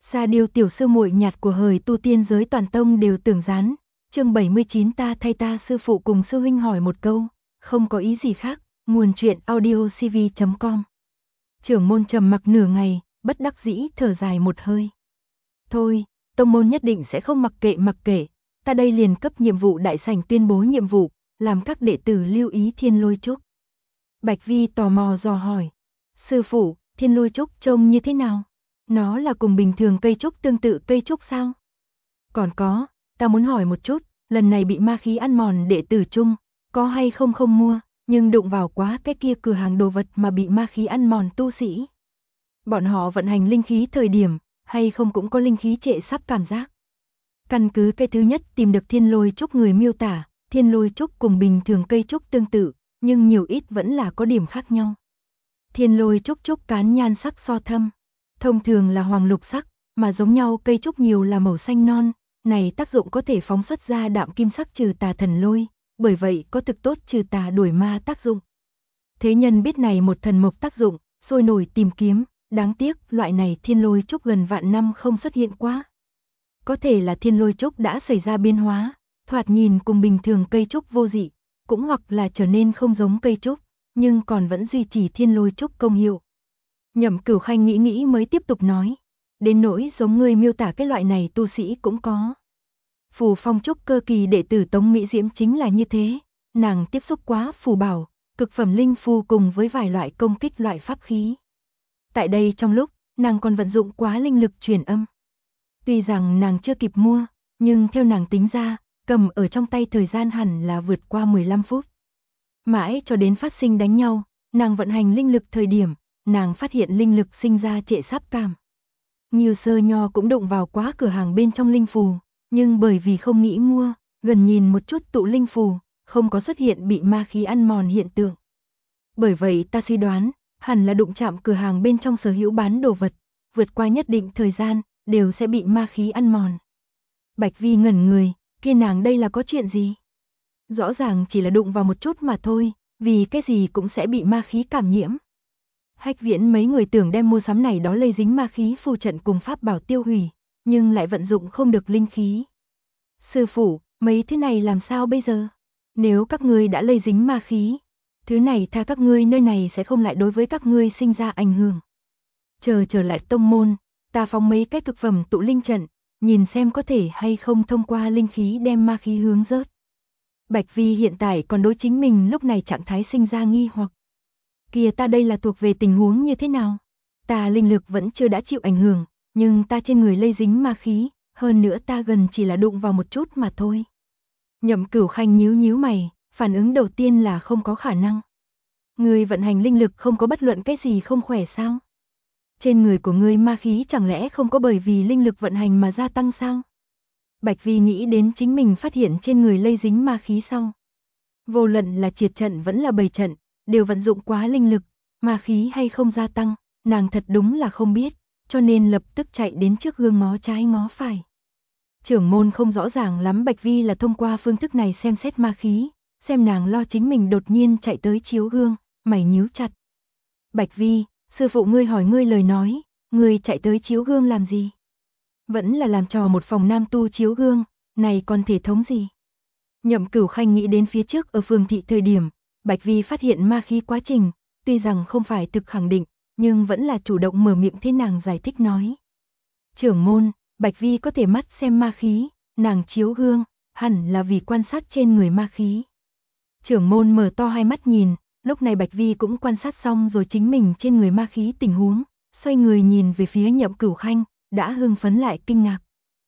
Sa Điêu tiểu sư muội nhạt của hời tu tiên giới toàn tông đều tưởng gián. Chương 79 ta thay ta sư phụ cùng sư huynh hỏi một câu, không có ý gì khác. Nguồn truyện audiocv.com. Trưởng môn trầm mặc nửa ngày, bất đắc dĩ thở dài một hơi. Thôi, tông môn nhất định sẽ không mặc kệ, ta đây liền cấp nhiệm vụ đại sảnh tuyên bố nhiệm vụ, làm các đệ tử lưu ý Thiên Lôi Trúc. Bạch Vi tò mò dò hỏi, sư phụ, Thiên Lôi Trúc trông như thế nào? Nó là cùng bình thường cây trúc tương tự cây trúc sao? Còn có, ta muốn hỏi một chút, lần này bị ma khí ăn mòn đệ tử chung, có hay không mua, nhưng đụng vào quá cái kia cửa hàng đồ vật mà bị ma khí ăn mòn tu sĩ. Bọn họ vận hành linh khí thời điểm, hay không cũng có linh khí trệ sắp cảm giác. Căn cứ cái thứ nhất tìm được Thiên Lôi Trúc người miêu tả, Thiên Lôi Trúc cùng bình thường cây trúc tương tự, nhưng nhiều ít vẫn là có điểm khác nhau. Thiên Lôi Trúc cán nhan sắc so thâm, thông thường là hoàng lục sắc, mà giống nhau cây trúc nhiều là màu xanh non, này tác dụng có thể phóng xuất ra đạm kim sắc trừ tà thần lôi, bởi vậy có thực tốt trừ tà đuổi ma tác dụng. Thế nhân biết này một thần mộc tác dụng, sôi nổi tìm kiếm, đáng tiếc loại này Thiên Lôi Trúc gần vạn năm không xuất hiện quá. Có thể là Thiên Lôi Trúc đã xảy ra biến hóa, thoạt nhìn cùng bình thường cây trúc vô dị, cũng hoặc là trở nên không giống cây trúc, nhưng còn vẫn duy trì Thiên Lôi Trúc công hiệu. Nhậm Cửu Khanh nghĩ mới tiếp tục nói, đến nỗi giống người miêu tả cái loại này tu sĩ cũng có. Phù Phong Trúc cơ kỳ đệ tử Tống Mỹ Diễm chính là như thế, nàng tiếp xúc quá phù bảo, cực phẩm linh phù cùng với vài loại công kích loại pháp khí. Tại đây trong lúc, nàng còn vận dụng quá linh lực truyền âm. Tuy rằng nàng chưa kịp mua, nhưng theo nàng tính ra, cầm ở trong tay thời gian hẳn là vượt qua 15 phút. Mãi cho đến phát sinh đánh nhau, nàng vận hành linh lực thời điểm, nàng phát hiện linh lực sinh ra trệ sáp cảm. Nghiêu Sơ Nho cũng đụng vào quá cửa hàng bên trong linh phù, nhưng bởi vì không nghĩ mua, gần nhìn một chút tụ linh phù, không có xuất hiện bị ma khí ăn mòn hiện tượng. Bởi vậy ta suy đoán, hẳn là đụng chạm cửa hàng bên trong sở hữu bán đồ vật, vượt qua nhất định thời gian, đều sẽ bị ma khí ăn mòn. Bạch Vi ngẩn người, kia nàng đây là có chuyện gì? Rõ ràng chỉ là đụng vào một chút mà thôi, vì cái gì cũng sẽ bị ma khí cảm nhiễm. Hách Viễn mấy người tưởng đem mua sắm này đó lây dính ma khí phù trận cùng pháp bảo tiêu hủy, nhưng lại vận dụng không được linh khí. Sư phụ, mấy thứ này làm sao bây giờ? Nếu các ngươi đã lây dính ma khí, thứ này tha các ngươi nơi này sẽ không lại đối với các ngươi sinh ra ảnh hưởng. Trở lại tông môn, ta phóng mấy cái cực phẩm tụ linh trận, nhìn xem có thể hay không thông qua linh khí đem ma khí hướng rớt. Bạch Vi hiện tại còn đối chính mình lúc này trạng thái sinh ra nghi hoặc. Kìa ta đây là thuộc về tình huống như thế nào? Ta linh lực vẫn chưa đã chịu ảnh hưởng, nhưng ta trên người lây dính ma khí, hơn nữa ta gần chỉ là đụng vào một chút mà thôi. Nhậm Cửu Khanh nhíu mày, phản ứng đầu tiên là không có khả năng. Người vận hành linh lực không có bất luận cái gì không khỏe sao? Trên người của ngươi ma khí chẳng lẽ không có bởi vì linh lực vận hành mà gia tăng sao? Bạch Vi nghĩ đến chính mình phát hiện trên người lây dính ma khí sau. Vô luận là triệt trận vẫn là bày trận, đều vận dụng quá linh lực, ma khí hay không gia tăng, nàng thật đúng là không biết, cho nên lập tức chạy đến trước gương ngó trái ngó phải. Trưởng môn không rõ ràng lắm Bạch Vi là thông qua phương thức này xem xét ma khí, xem nàng lo chính mình đột nhiên chạy tới chiếu gương, mày nhíu chặt. Bạch Vi, sư phụ ngươi hỏi ngươi lời nói, ngươi chạy tới chiếu gương làm gì? Vẫn là làm trò một phòng nam tu chiếu gương, này còn thể thống gì? Nhậm Cửu Khanh nghĩ đến phía trước ở phường thị thời điểm, Bạch Vi phát hiện ma khí quá trình, tuy rằng không phải thực khẳng định, nhưng vẫn là chủ động mở miệng thế nàng giải thích nói. Trưởng môn, Bạch Vi có thể mắt xem ma khí, nàng chiếu gương, hẳn là vì quan sát trên người ma khí. Trưởng môn mở to hai mắt nhìn, lúc này Bạch Vi cũng quan sát xong rồi chính mình trên người ma khí tình huống, xoay người nhìn về phía Nhậm Cửu Khanh, đã hưng phấn lại kinh ngạc.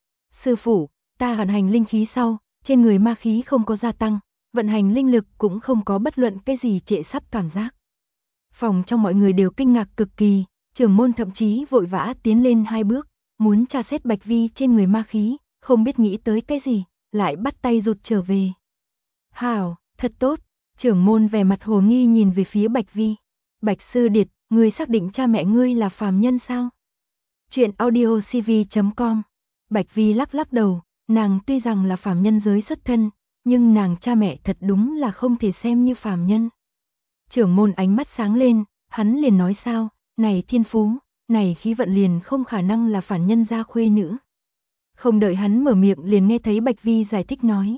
Sư phụ, ta vận hành linh khí sau, trên người ma khí không có gia tăng, vận hành linh lực cũng không có bất luận cái gì trệ sắp cảm giác. Phòng trong mọi người đều kinh ngạc cực kỳ, trưởng môn thậm chí vội vã tiến lên 2 bước, muốn tra xét Bạch Vi trên người ma khí, không biết nghĩ tới cái gì, lại bắt tay rụt trở về. Hảo, thật tốt, trưởng môn vẻ mặt hồ nghi nhìn về phía Bạch Vi. Bạch sư điệt, ngươi xác định cha mẹ ngươi là phàm nhân sao? Chuyện audiocv.com. Bạch Vi lắc đầu, nàng tuy rằng là phàm nhân giới xuất thân, nhưng nàng cha mẹ thật đúng là không thể xem như phàm nhân. Trưởng môn ánh mắt sáng lên, hắn liền nói sao, này thiên phú, này khí vận liền không khả năng là phản nhân gia khuê nữ. Không đợi hắn mở miệng liền nghe thấy Bạch Vi giải thích nói.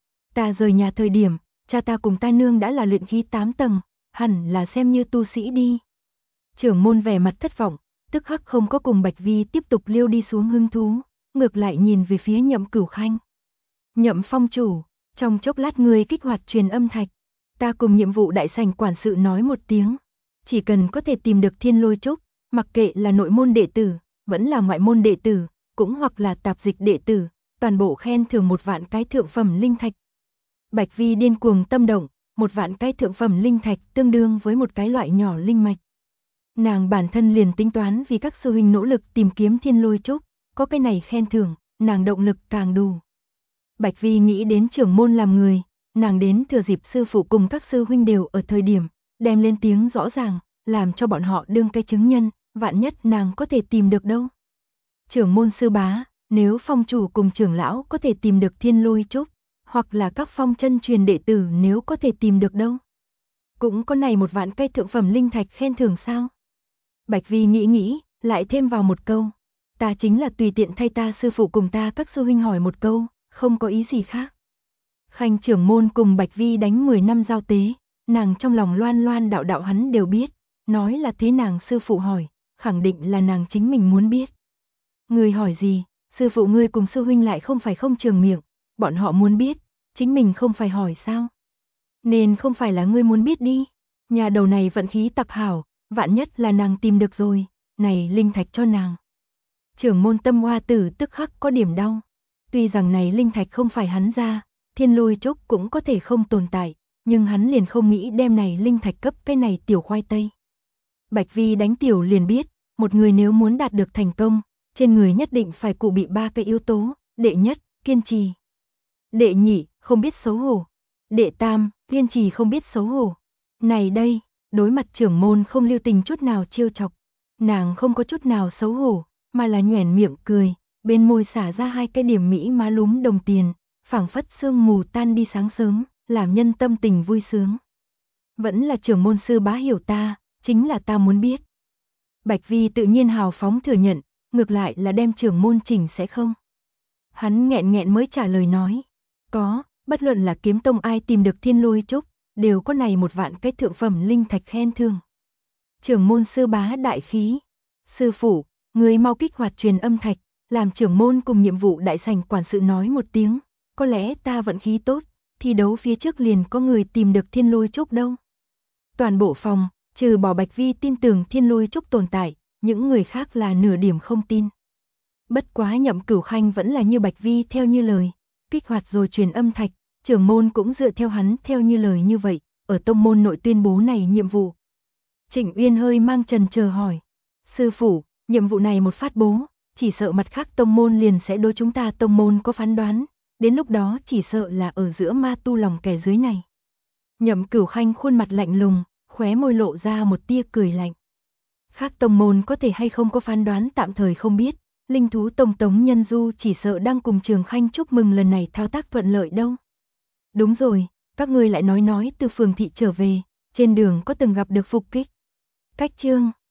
Ta rời nhà thời điểm, cha ta cùng ta nương đã là luyện khí 8 tầng, hẳn là xem như tu sĩ đi. Trưởng môn vẻ mặt thất vọng, tức khắc không có cùng Bạch Vi tiếp tục liêu đi xuống hứng thú, ngược lại nhìn về phía Nhậm Cửu Khanh. Nhậm phong chủ, trong chốc lát người kích hoạt truyền âm thạch, ta cùng nhiệm vụ đại sảnh quản sự nói một tiếng, chỉ cần có thể tìm được Thiên Lôi Trúc, mặc kệ là nội môn đệ tử, vẫn là ngoại môn đệ tử, cũng hoặc là tạp dịch đệ tử, toàn bộ khen thưởng 1 vạn cái thượng phẩm linh thạch. Bạch Vi điên cuồng tâm động, 1 vạn cái thượng phẩm linh thạch tương đương với một cái loại nhỏ linh mạch. Nàng bản thân liền tính toán vì các sư huynh nỗ lực tìm kiếm Thiên Lôi Trúc, có cái này khen thưởng, nàng động lực càng đủ. Bạch Vi nghĩ đến trưởng môn làm người, nàng đến thừa dịp sư phụ cùng các sư huynh đều ở thời điểm, đem lên tiếng rõ ràng, làm cho bọn họ đương cái chứng nhân, vạn nhất nàng có thể tìm được đâu. Trưởng môn sư bá, nếu phong chủ cùng trưởng lão có thể tìm được Thiên Lôi Trúc, hoặc là các phong chân truyền đệ tử nếu có thể tìm được đâu. Cũng có này 1 vạn cây thượng phẩm linh thạch khen thưởng sao? Bạch Vi nghĩ, lại thêm vào một câu. Ta chính là tùy tiện thay ta sư phụ cùng ta các sư huynh hỏi một câu, không có ý gì khác. Khanh trưởng môn cùng Bạch Vi đánh 10 năm giao tế, nàng trong lòng loan loan đạo đạo hắn đều biết, nói là thế nàng sư phụ hỏi, khẳng định là nàng chính mình muốn biết. Người hỏi gì, sư phụ ngươi cùng sư huynh lại không phải không trường miệng, bọn họ muốn biết, chính mình không phải hỏi sao? Nên không phải là ngươi muốn biết đi, nhà đầu này vận khí tặc hảo, vạn nhất là nàng tìm được rồi, này linh thạch cho nàng. Trưởng môn Tâm Hoa Tử tức khắc có điểm đau, tuy rằng này linh thạch không phải hắn ra, Thiên Lôi Trúc cũng có thể không tồn tại, nhưng hắn liền không nghĩ đem này linh thạch cấp cái này tiểu khoai tây. Bạch Vi đánh tiểu liền biết, một người nếu muốn đạt được thành công, trên người nhất định phải cụ bị 3 cái yếu tố, đệ nhất, kiên trì. Đệ nhị, không biết xấu hổ. Đệ tam, kiên trì không biết xấu hổ. Này đây, đối mặt trưởng môn không lưu tình chút nào trêu chọc, nàng không có chút nào xấu hổ, mà là nhoẻn miệng cười, bên môi xả ra 2 cái điểm mỹ má lúm đồng tiền, phảng phất sương mù tan đi sáng sớm, làm nhân tâm tình vui sướng. Vẫn là trưởng môn sư bá hiểu ta, chính là ta muốn biết. Bạch Vi tự nhiên hào phóng thừa nhận, ngược lại là đem trưởng môn chỉnh sẽ không. Hắn nghẹn mới trả lời nói, có, bất luận là kiếm tông ai tìm được Thiên Lôi Trúc, đều có này 1 vạn cái thượng phẩm linh thạch khen thưởng. Trưởng môn sư bá đại khí, sư phụ, người mau kích hoạt truyền âm thạch, làm trưởng môn cùng nhiệm vụ đại sảnh quản sự nói một tiếng, có lẽ ta vận khí tốt, thi đấu phía trước liền có người tìm được Thiên Lôi Trúc đâu. Toàn bộ phòng, trừ bỏ Bạch Vi tin tưởng Thiên Lôi Trúc tồn tại, những người khác là nửa điểm không tin. Bất quá Nhậm Cửu Khanh vẫn là như Bạch Vi theo như lời, kích hoạt rồi truyền âm thạch, trưởng môn cũng dựa theo hắn theo như lời như vậy, ở tông môn nội tuyên bố này nhiệm vụ. Trịnh Uyên hơi mang chần chờ hỏi, sư phụ, nhiệm vụ này một phát bố, chỉ sợ mặt khác tông môn liền sẽ đối chúng ta tông môn có phán đoán, đến lúc đó chỉ sợ là ở giữa ma tu lòng kẻ dưới này. Nhậm Cửu Khanh khuôn mặt lạnh lùng, khóe môi lộ ra một tia cười lạnh. Khác tông môn có thể hay không có phán đoán tạm thời không biết, linh thú tông Tống Nhân Du chỉ sợ đang cùng Trường Khanh chúc mừng lần này thao tác thuận lợi đâu. Đúng rồi, các ngươi lại nói từ phường thị trở về, trên đường có từng gặp được phục kích. Cách chương